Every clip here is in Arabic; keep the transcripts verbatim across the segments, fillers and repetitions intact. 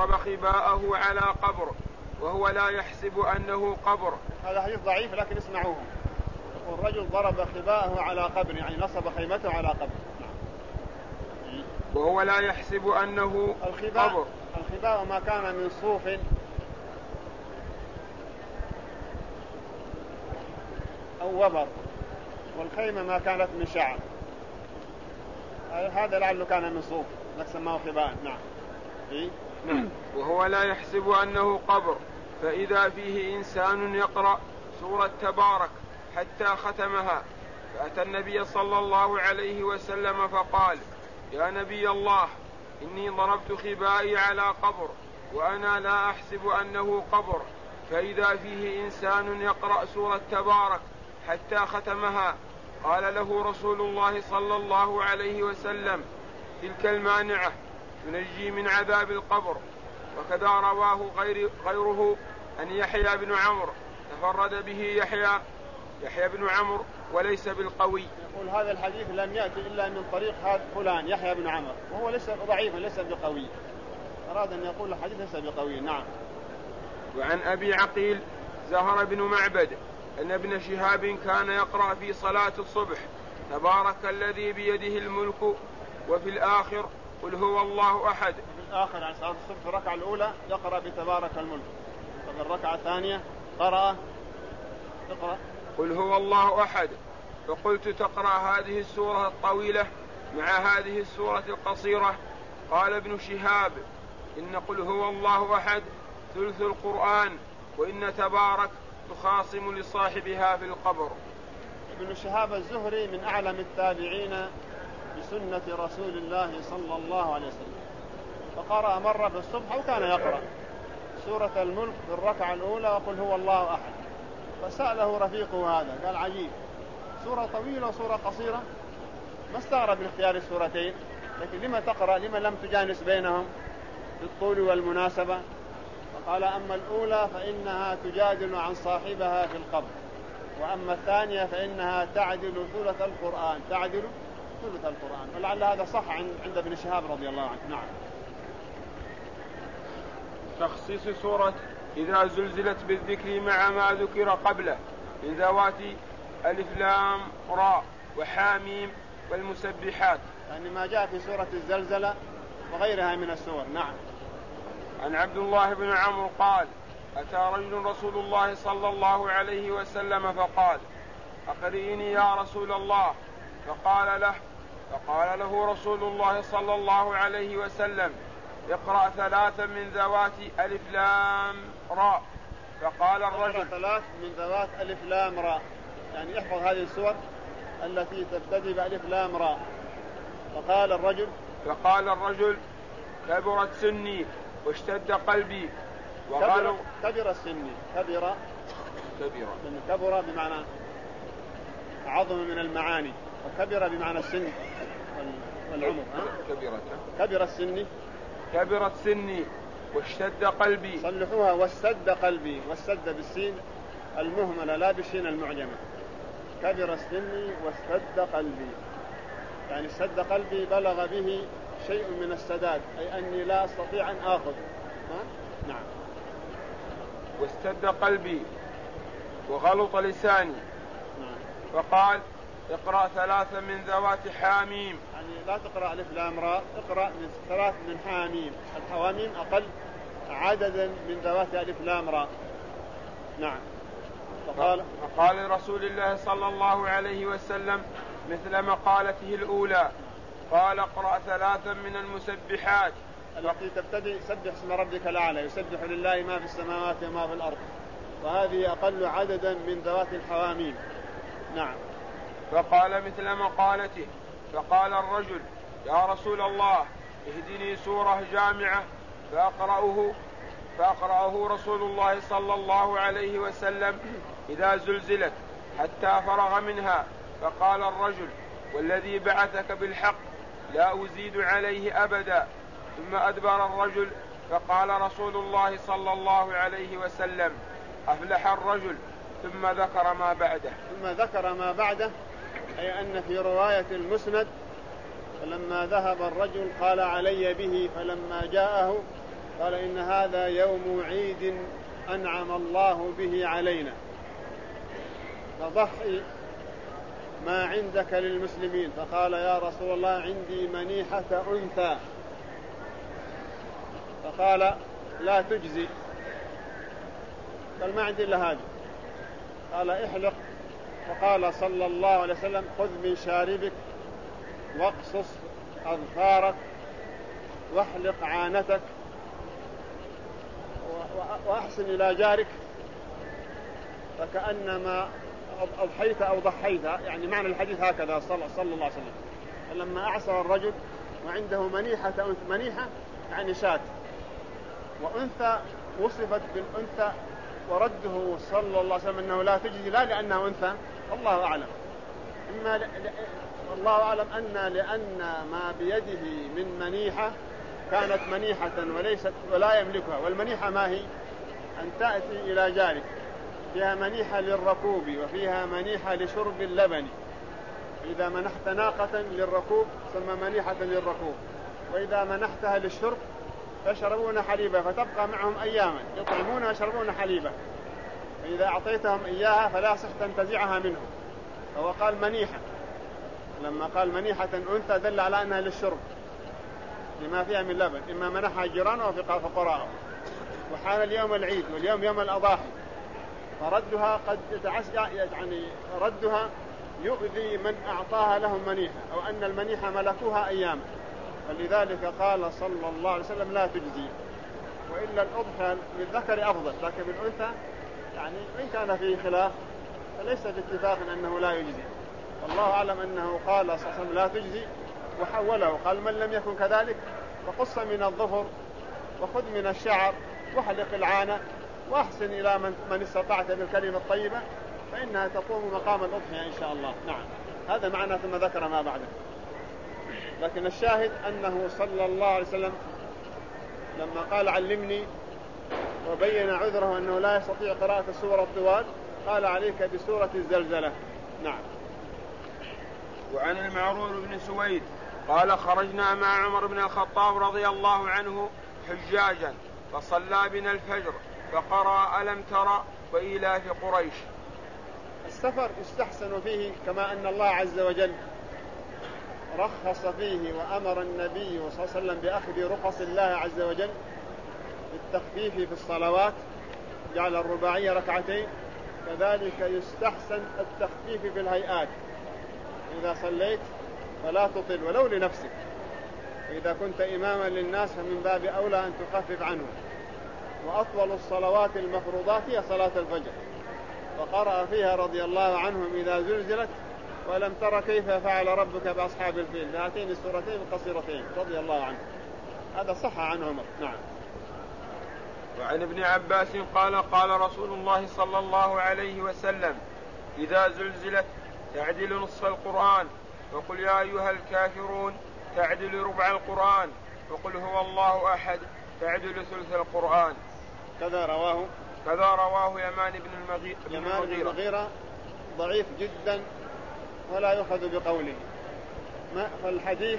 ضرب خباءه على قبر وهو لا يحسب أنه قبر. هذا حديث ضعيف لكن اسمعوه. يقول رجل ضرب خباءه على قبر يعني نصب خيمته على قبر وهو لا يحسب أنه الخباء قبر. الخباء ما كان من صوف أو وبر والخيمة ما كانت من شعر هذا لعله كان من صوف نسماه خباء. نعم. إيه؟ نعم. وهو لا يحسب أنه قبر فإذا فيه إنسان يقرأ سورة تبارك حتى ختمها فأتى النبي صلى الله عليه وسلم فقال يا نبي الله إني ضربت خبائي على قبر وأنا لا أحسب أنه قبر فإذا فيه إنسان يقرأ سورة تبارك حتى ختمها قال له رسول الله صلى الله عليه وسلم تلك المانعة تنجي من عذاب القبر. وكذا رواه غير غيره أن يحيى بن عمرو تفرد به يحيى يحيى بن عمرو وليس بالقوي. يقول هذا الحديث لم يأتي إلا من طريق هذا فلان يحيى بن عمرو وهو ليس ضعيفا ليس بقوي. أراد أن يقول الحديث ليس بقوي. نعم. وعن أبي عقيل زهر بن معبد أن ابن شهاب كان يقرأ في صلاة الصبح تبارك الذي بيده الملك وفي الآخر قل هو الله أحد. في الآخر عن صلاة الصبح في الركعة الأولى يقرأ بتبارك الملك وفي الركعة الثانية قرأ تقرأ قل هو الله أحد. فقلت تقرأ هذه السورة الطويلة مع هذه السورة القصيرة؟ قال ابن شهاب إن قل هو الله أحد ثلث القرآن وإن تبارك تخاصم لصاحبها في القبر. ابن شهاب الزهري من أعلم التابعين بسنة رسول الله صلى الله عليه وسلم فقرأ مرة في الصبح وكان يقرأ سورة الملك في الركعة الأولى وقل هو الله أحد فسأله رفيقه هذا قال عجيب سورة طويلة وسورة قصيرة ما استغرب من اختيار السورتين لكن لما تقرأ لما لم تجانس بينهم بالطول والمناسبة؟ فقال أما الأولى فإنها تجادل عن صاحبها في القبر وأما الثانية فإنها تعدل ثلث القرآن تعدل ثلث القرآن. ولعل هذا صح عند ابن شهاب رضي الله عنه. نعم. تخصيص سورة إذا زلزلت بالذكر مع ما ذكر قبله من ذوات ألف لام راء وحاميم والمسبحات يعني ما جاء في سورة الزلزلة وغيرها من السور. نعم. عن عبد الله بن عمرو قال أتى رجل رسول الله صلى الله عليه وسلم فقال أقرئني يا رسول الله فقال له فقال له رسول الله صلى الله عليه وسلم اقرأ ثلاثا من ذوات ألف لام راء. فقال الرجل ثلاث من ذوات ألف لام راء يعني احفظ هذه السور التي تبتدي بألف لام راء. فقال الرجل فقال الرجل كبرت سني واشتد قلبي وقالوا كبر السن كبر كبر كبر بمعنى عظم من المعاني وكبر بمعنى السن والعمر. كبرت كبر السن كبرت سني واشتد قلبي صلحوها واشتد قلبي والسد بالسين المهملة لا بالسين المعجمة. كبر السن واشتد قلبي يعني اشتد قلبي بلغ به شيء من السداد أي أني لا أستطيع أن آخذ. نعم. واشتد قلبي وغلط لساني. نعم. فقال اقرأ ثلاثا من ذوات حاميم يعني لا تقرأ ألف لام راء اقرأ من ثلاث من حاميم. الحواميم أقل عددا من ذوات ألف لام راء. نعم. فقال فقال رسول الله صلى الله عليه وسلم مثل مقالته الأولى قال اقرأ ثلاثا من المسبحات التي تبتدئ سبح اسم ربك الأعلى يسبح لله ما في السماوات وما في الأرض وهذه أقل عددا من ذوات الحواميم. نعم. فقال مثل مقالته. فقال الرجل يا رسول الله اهدني سورة جامعة فأقرأه فأقرأه رسول الله صلى الله عليه وسلم إذا زلزلت حتى فرغ منها. فقال الرجل والذي بعثك بالحق لا أزيد عليه أبدا. ثم أدبر الرجل فقال رسول الله صلى الله عليه وسلم أفلح الرجل ثم ذكر ما بعده. ثم ذكر ما بعده أي أن في رواية المسند فلما ذهب الرجل قال علي به فلما جاءه قال إن هذا يوم عيد أنعم الله به علينا، فضحي ما عندك للمسلمين. فقال يا رسول الله عندي منيحة أنثى. فقال لا تجزي. قال ما عندي إلا هذه. قال احلق. فقال صلى الله عليه وسلم خذ من شاربك واقصص أظفارك واحلق عانتك وأحسن إلى جارك فكأنما أضحيت أو ضحيت. يعني معنى الحديث هكذا صلى الله عليه وسلم. فلما أعصر الرجل وعنده منيحة منيحة يعني شاة، وأنثى وصفت بالأنثى ورده صلى الله عليه وسلم أنه لا تجزي، لا لأنها أنثى، الله أعلم، إما ل... الله أعلم أن لأن ما بيده من منيحة كانت منيحة وليست ولا يملكها. والمنيحة ما هي؟ أن تأتي إلى جارك فيها منيحة للركوب وفيها منيحة لشرب اللبن. إذا منحت ناقة للركوب ثم منيحة للركوب، وإذا منحتها للشرب فيشربون حليبة فتبقى معهم أياما يطعمون ويشربون حليبة. فإذا أعطيتهم إياها فلا صح تنتزعها منهم. فهو قال منيحة، لما قال منيحة أنثى دل على أنها للشرب لما فيها من لبن، إما منحها جيرانه وفي فقراءه. وحان اليوم العيد واليوم يوم الأضاحي، فردها قد يعني ردها يؤذي من أعطاها لهم منيحة، أو أن المنيحة ملكوها أياما. فلذلك قال صلى الله عليه وسلم لا تجزي. وإلا الأضحى للذكر أفضل، لكن بالأنثى يعني وإن كان فيه خلاف فليس باتفاق أنه لا يجزي. والله أعلم أنه قال صلى الله عليه وسلم لا تجزي وحوله، قال من لم يكن كذلك فقص من الظفر وخذ من الشعر واحلق العانة وأحسن إلى من, من استطعت بالكلمة الطيبة فإنها تقوم مقام الأضحية إن شاء الله. نعم، هذا معنى ثم ذكر ما بعده. لكن الشاهد أنه صلى الله عليه وسلم لما قال علمني وبين عذره أنه لا يستطيع قراءة السورة الطوال قال عليك بسورة الزلزلة. نعم. وعن المعرور بن سويد قال خرجنا مع عمر بن الخطاب رضي الله عنه حجاجا فصلى بنا الفجر فقرأ ألم ترى وإيلاف قريش. السفر يستحسن فيه كما أن الله عز وجل رخص فيه وأمر النبي صلى الله عليه وسلم بأخذ رخص الله عز وجل بالتخفيف في الصلوات، جعل الرباعية ركعتين، كذلك يستحسن التخفيف في الهيئات. إذا صليت فلا تطل ولو لنفسك، وإذا كنت إماما للناس فمن باب أولى أن تخفف عنه. وأطول الصلوات المفروضات هي صلاة الفجر، فقرأ فيها رضي الله عنهم إذا زلزلت ولم تر كيف فعل ربك بأصحاب الفيل، هاتين السورتين القصيرتين رضي الله عنه. هذا صح عن عمر. نعم. وعن ابن عباس قال قال رسول الله صلى الله عليه وسلم إذا زلزلت تعدل نصف القرآن، وقل يا أيها الكافرون تعدل ربع القرآن، وقل هو الله أحد تعدل ثلث القرآن. كذا رواه كذا رواه يمان بن المغيرة. يمان بن المغيرة ضعيف جدا ولا يؤخذ بقوله. فالحديث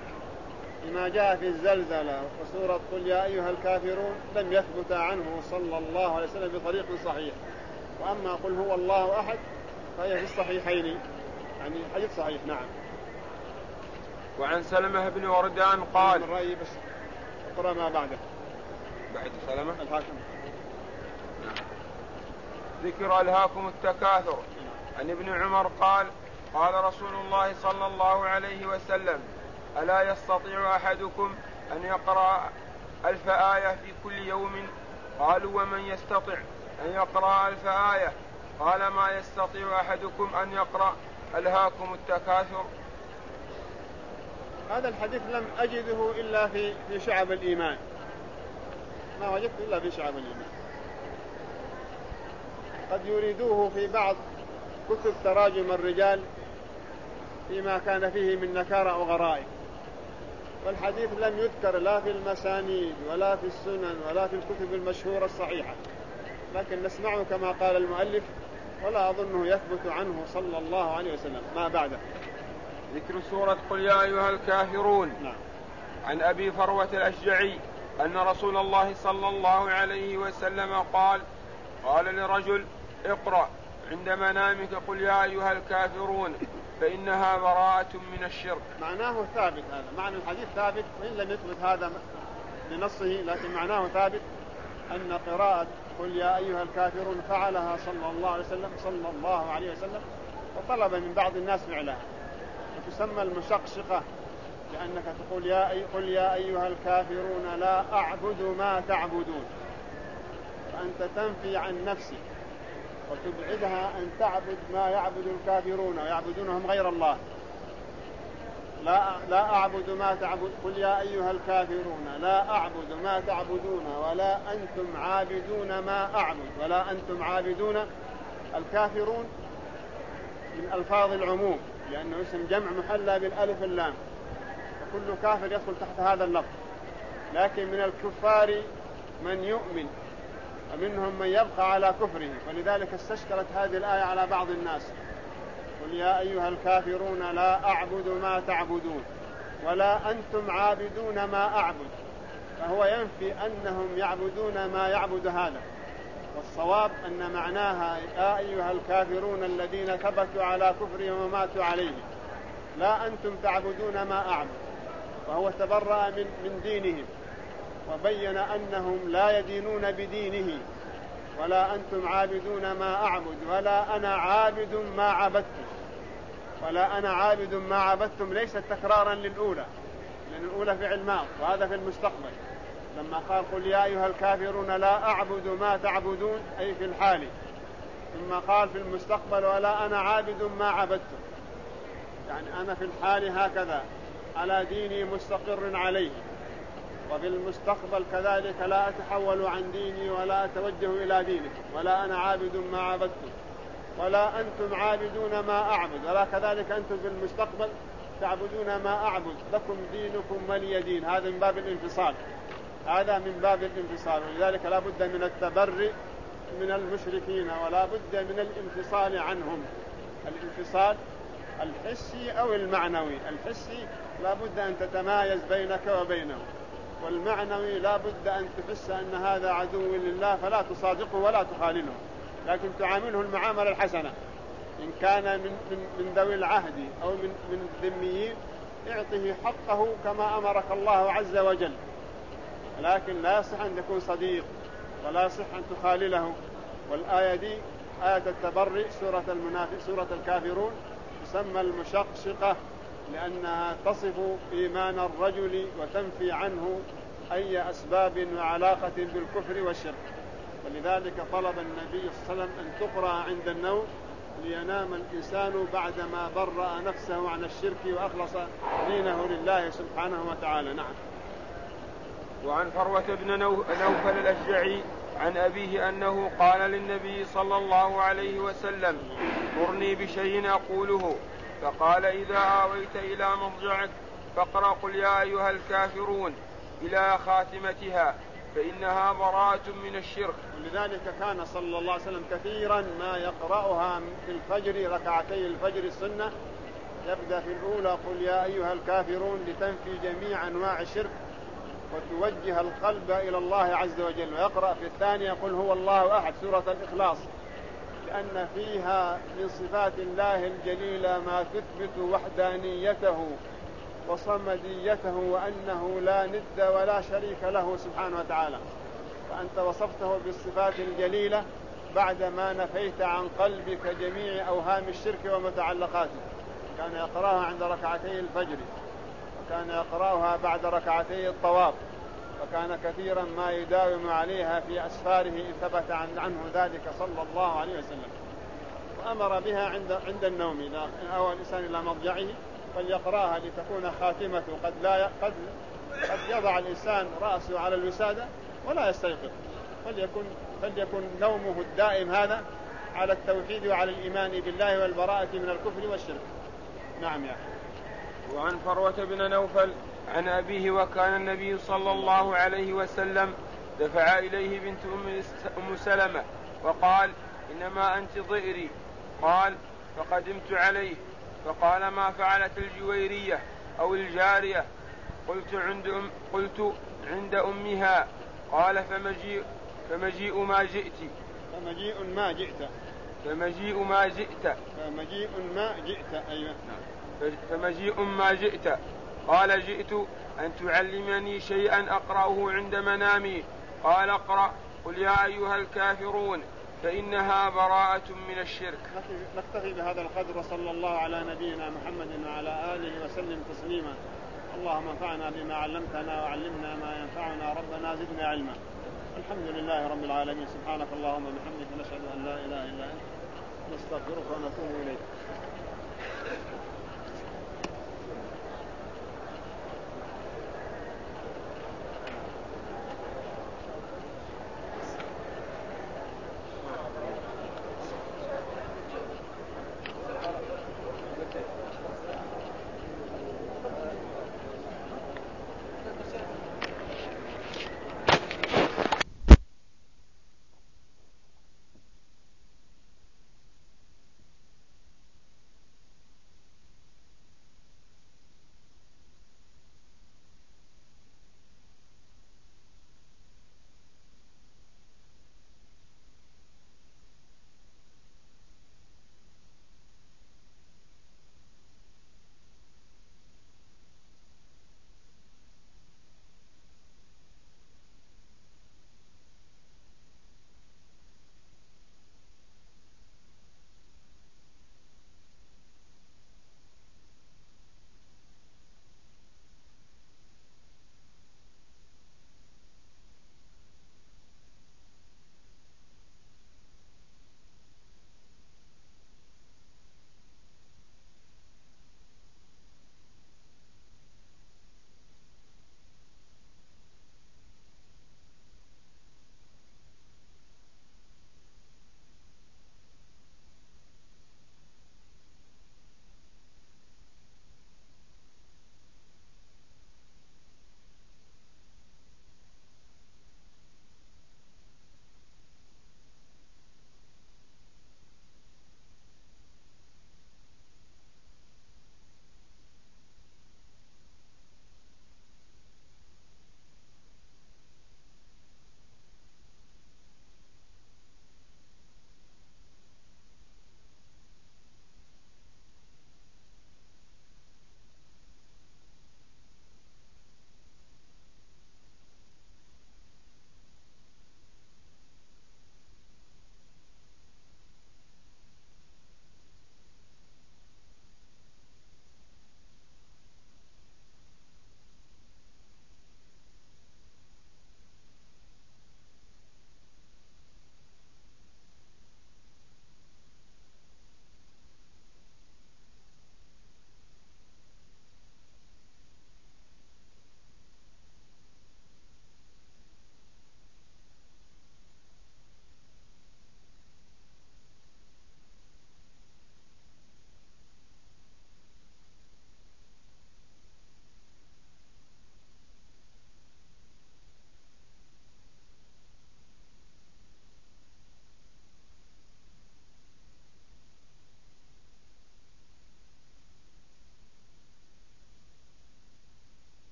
لما جاء في الزلزلة وسورة قل يا أيها الكافرون لم يثبت عنه صلى الله عليه وسلم بطريق صحيح. وأما قل هو الله أحد فهي في الصحيحين، يعني حديث صحيح. نعم. وعن سلمة بن وردان قال من رأيي بس اقرأ ما بعده بعد سلمة الحاكم. نعم. ذكر ألهاكم التكاثر. عن ابن عمر قال قال رسول الله صلى الله عليه وسلم ألا يستطيع أحدكم أن يقرأ ألف آية في كل يوم؟ قالوا ومن يستطع أن يقرأ ألف آية؟ قال ما يستطيع أحدكم أن يقرأ ألهاكم التكاثر. هذا الحديث لم أجده إلا في في شعب الإيمان، ما وجدت إلا في شعب الإيمان. قد يريدوه في بعض كتب تراجم الرجال فيما كان فيه من نكارة أو غرائب، والحديث لم يذكر لا في المسانيد ولا في السنن ولا في الكتب المشهورة الصحيحة، لكن نسمعه كما قال المؤلف ولا أظنه يثبت عنه صلى الله عليه وسلم. ما بعده ذكر سورة قل يا أيها الكافرون. نعم. عن أبي فروة الأشجعي أن رسول الله صلى الله عليه وسلم قال قال لرجل اقرأ عند منامك قل يا أيها الكافرون فإنها براءة من الشرك. معناه ثابت، هذا معنى الحديث ثابت وإن لم يثبت هذا بنصه، لكن معناه ثابت أن قراءة قل يا أيها الكافرون فعلها صلى الله عليه وسلم صلى الله عليه وسلم وطلب من بعض الناس فعلها، وتسمى المشقشقة، لأنك تقول يا أي قل يا أيها الكافرون لا أعبد ما تعبدون، فأنت تنفي عن نفسك وتبعدها أن تعبد ما يعبد الكافرون ويعبدونهم غير الله. لا, لا أعبد ما تعبد قل يا أيها الكافرون لا أعبد ما تعبدون ولا أنتم عابدون ما أعبد ولا أنتم عابدون. الكافرون من ألفاظ العموم لأنه اسم جمع محلى بالألف اللام، وكل كافر يدخل تحت هذا اللفظ، لكن من الكفار من يؤمن ومنهم من يبقى على كفره، ولذلك استشكلت هذه الآية على بعض الناس. قل يا أيها الكافرون لا أعبد ما تعبدون ولا أنتم عابدون ما أعبد، فهو ينفي أنهم يعبدون ما يعبد هذا، والصواب أن معناها يا أيها الكافرون الذين ثبتوا على كفرهم وماتوا عليه لا أنتم تعبدون ما أعبد، وهو تبرأ من, من دينهم وبين أنهم لا يدينون بدينه. ولا أنتم عابدون ما أعبد ولا أنا عابد ما عبدتم، ولا أنا عابد ما عبدتم ليست تكرارا للأولى، لأن الأولى فعل ماض وهذا في المستقبل. لما قال قل يا أيها الكافرون لا أعبد ما تعبدون أي في الحال، ثم قال في المستقبل ولا أنا عابد ما عبدتم، يعني أنا في الحال هكذا على ديني مستقر عليه، وفي المستقبل كذلك لا أتحول عن ديني ولا أتوجه إلى دينك، ولا أنا عابد ما عبدتم ولا أنتم عابدون ما أعبد، ولا كذلك أنتم في المستقبل تعبدون ما أعبد، لكم دينكم ولي دين. هذا من باب الانفصال، هذا من باب الانفصال، ولذلك لا بد من التبرئ من المشركين ولا بد من الانفصال عنهم. الانفصال الحسي أو المعنوي، الحسي لا بد أن تتمايز بينك وبينه، والمعنوي لا بد أن تحس أن هذا عدو لله فلا تصادقه ولا تخالله، لكن تعامله المعاملة الحسنة. إن كان من, من, من ذوي العهد أو من, من الذميين اعطه حقه كما أمرك الله عز وجل، لكن لا يصح أن تكون صديق ولا يصح أن تخالله. والآية دي آية التبرئ سورة المنافق سورة الكافرون تسمى المشقشقة لأنها تصف إيمان الرجل وتنفي عنه أي أسباب وعلاقة بالكفر والشرك، ولذلك طلب النبي صلى الله عليه وسلم أن تقرأ عند النوم لينام الإنسان بعدما برأ نفسه عن الشرك وأخلص دينه لله سبحانه وتعالى. نعم. وعن فروة بن نوفل الأشجعي عن أبيه أنه قال للنبي صلى الله عليه وسلم مرني بشيء أقوله، فقال إذا آويت إلى مضجعك فاقرأ قل يا أيها الكافرون إلى خاتمتها فإنها براءة من الشرك. ولذلك كان صلى الله عليه وسلم كثيرا ما يقرأها في الفجر ركعتي الفجر السنة، يبدأ في الأولى قل يا أيها الكافرون لتنفي جميع أنواع الشرك وتوجه القلب إلى الله عز وجل، ويقرأ في الثانية قل هو الله أحد سورة الإخلاص، لأن فيها من صفات الله الجليلة ما تثبت وحدانيته وصمديته وأنه لا ند ولا شريك له سبحانه وتعالى، فأنت وصفته بالصفات الجليلة بعدما نفيت عن قلبك جميع أوهام الشرك ومتعلقاته. كان يقرأها عند ركعتي الفجر، وكان يقرأها بعد ركعتي الطواف، وكان كثيرا ما يداوم عليها في أسفاره إن ثبت عنه ذلك صلى الله عليه وسلم. وأمر بها عند عند النوم إذا أوى الإنسان إلى مضجعه فليقرأها لتكون خاتمته. قد لا قد قد يضع الإنسان رأسه على الوسادة ولا يستيقظ، فليكن فليكن نومه الدائم هذا على التوحيد وعلى الإيمان بالله والبراءة من الكفر والشرك. نعم يا أخي. وعن فروة بن نوفل عن أبيه وكان النبي صلى الله عليه وسلم دفع إليه بنت أم سلمة وقال إنما أنت ضئري، قال فقدمت عليه فقال ما فعلت الجويرية أو الجارية؟ قلت عند أم, قلت عند أمها. قال فمجيء, فمجيء ما جئت فمجيء ما جئت فمجيء ما جئت فمجيء ما جئت أيوة. فمجيء ما جئت. قال جئت أن تعلمني شيئا أقرأه عند منامي. قال اقرأ قل يا أيها الكافرون فإنها براءة من الشرك. نكتفي بهذا القدر وصلى الله على نبينا محمد وعلى آله وسلم تسليما. اللهم انفعنا بما علمتنا وعلمنا ما ينفعنا ربنا زدنا علما. الحمد لله رب العالمين. سبحانك اللهم وبحمدك نشهد أن لا إله إلا أنت نستغفرك ونتوب إليك.